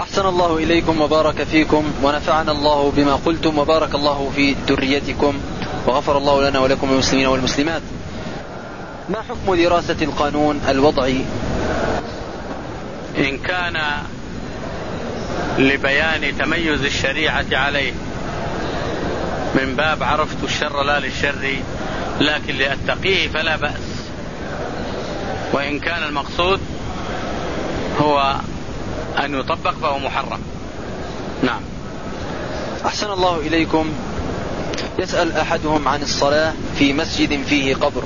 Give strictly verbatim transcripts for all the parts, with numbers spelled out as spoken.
أحسن الله إليكم وبارك فيكم ونفعنا الله بما قلتم وبارك الله في ذريتكم وغفر الله لنا ولكم المسلمين والمسلمات. ما حكم دراسة القانون الوضعي إن كان لبيان تميز الشريعة عليه من باب عرفت الشر لا للشر لكن لأتقيه فلا بأس، وإن كان المقصود هو أن يطبق فهو محرم. نعم. أحسن الله إليكم. يسأل أحدهم عن الصلاة في مسجد فيه قبر.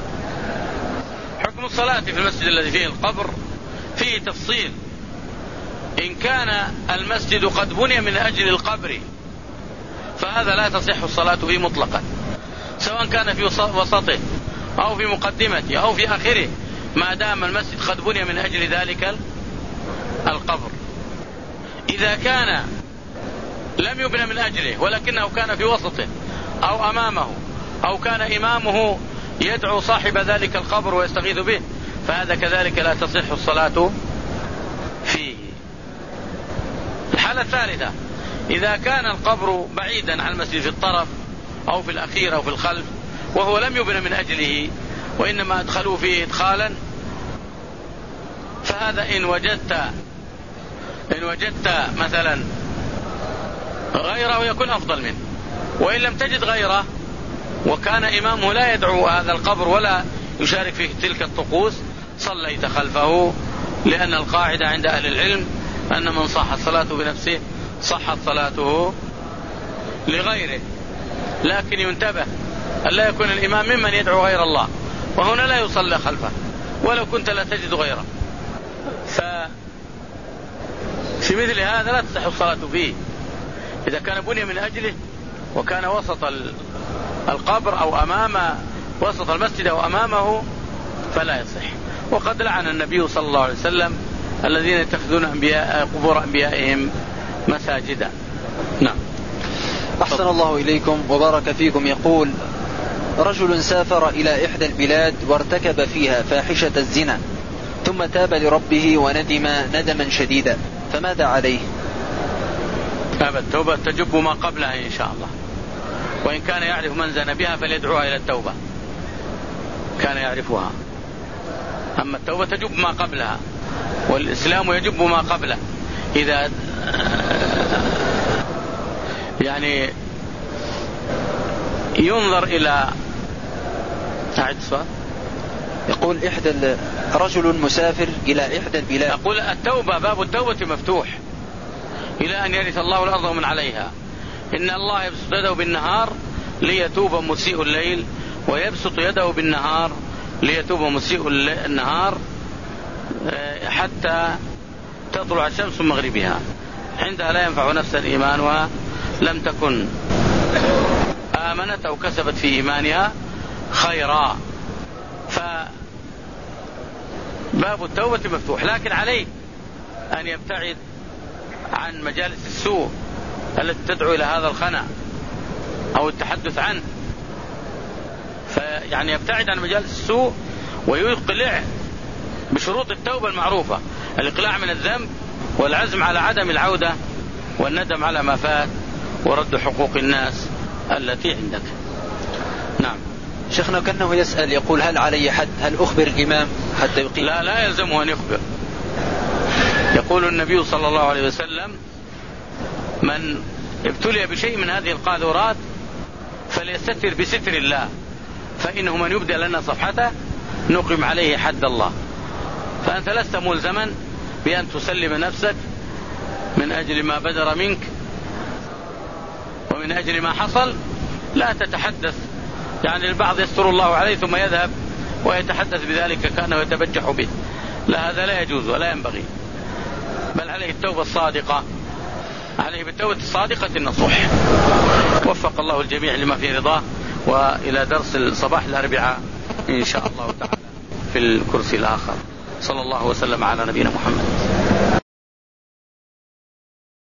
حكم الصلاة في المسجد الذي فيه القبر فيه تفصيل. إن كان المسجد قد بني من أجل القبر فهذا لا تصح الصلاة فيه مطلقا، سواء كان في وسطه أو في مقدمته أو في آخره، ما دام المسجد قد بني من أجل ذلك القبر. إذا كان لم يبنى من أجله ولكنه كان في وسطه أو أمامه أو كان إمامه يدعو صاحب ذلك القبر ويستغيث به فهذا كذلك لا تصح الصلاة فيه. الحالة الثالثة إذا كان القبر بعيدا عن المسجد في الطرف أو في الأخير أو في الخلف وهو لم يبنى من أجله وإنما أدخلوا فيه إدخالا، فهذا إن وجدت إن وجدت مثلا غيره يكون أفضل منه، وإن لم تجد غيره وكان إمامه لا يدعو هذا القبر ولا يشارك في تلك الطقوس صليت خلفه، لأن القاعدة عند أهل العلم أن من صحت صلاته بنفسه صحت صلاته لغيره. لكن ينتبه ألا يكون الإمام ممن يدعو غير الله، وهنا لا يصلى خلفه ولو كنت لا تجد غيره، ففي مثل هذا لا تصح الصلاة فيه. إذا كان بني من أجله وكان وسط القبر أو أمام وسط المسجد أو أمامه فلا يصح. وقد لعن النبي صلى الله عليه وسلم الذين يتخذون أنبياء قبور أنبيائهم مساجدا. نعم. أحسن الله إليكم وبارك فيكم. يقول: رجل سافر إلى إحدى البلاد وارتكب فيها فاحشة الزنا ثم تاب لربه وندم ندما شديدا، فماذا عليه؟ التوبة تجب ما قبلها إن شاء الله، وإن كان يعرف من زنى بها فليدعوها إلى التوبة كان يعرفها. أما التوبة تجب ما قبلها، والإسلام يجب ما قبله. إذا يعني ينظر إلى أعد سؤال. يقول إحدى رجل مسافر إلى إحدى البلاد. أقول التوبة باب التوبة مفتوح إلى أن يرث الله الأرض ومن عليها. إن الله يبسط يده بالنهار ليتوب مسيء الليل، ويبسط يده بالنهار ليتوب مسيء النهار حتى تطلع الشمس من مغربها، عندها لا ينفع نفسا إيمانها لم تكن آمنت أو كسبت في إيمانها خيرا. فباب التوبة مفتوح، لكن عليه أن يبتعد عن مجالس السوء التي تدعو إلى هذا الخنا أو التحدث عنه، فيعني يبتعد عن مجالس السوء ويقلع بشروط التوبة المعروفة: الإقلاع من الذنب والعزم على عدم العودة والندم على ما فات ورد حقوق الناس التي عندك. نعم. شيخنا كأنه يسأل يقول: هل علي حد؟ هل أخبر الإمام حتى يقيم؟ لا لا يلزمه أن يخبر. يقول النبي صلى الله عليه وسلم: من ابتلي بشيء من هذه القاذورات فليستتر بستر الله، فإنه من يبدأ لنا صفحته نقم عليه حد الله. فأنت لست ملزما بأن تسلم نفسك من أجل ما بدر منك ومن أجل ما حصل. لا تتحدث، يعني البعض يستر الله عليه ثم يذهب ويتحدث بذلك كأنه يتبجح به، لا، هذا لا يجوز ولا ينبغي، بل عليه التوبة الصادقة، عليه بالتوبة الصادقة النصوح. وفق الله الجميع لما فيه رضاه. وإلى درس الصباح الأربعاء إن شاء الله تعالى في الكرسي الآخر. صلى الله وسلم على نبينا محمد.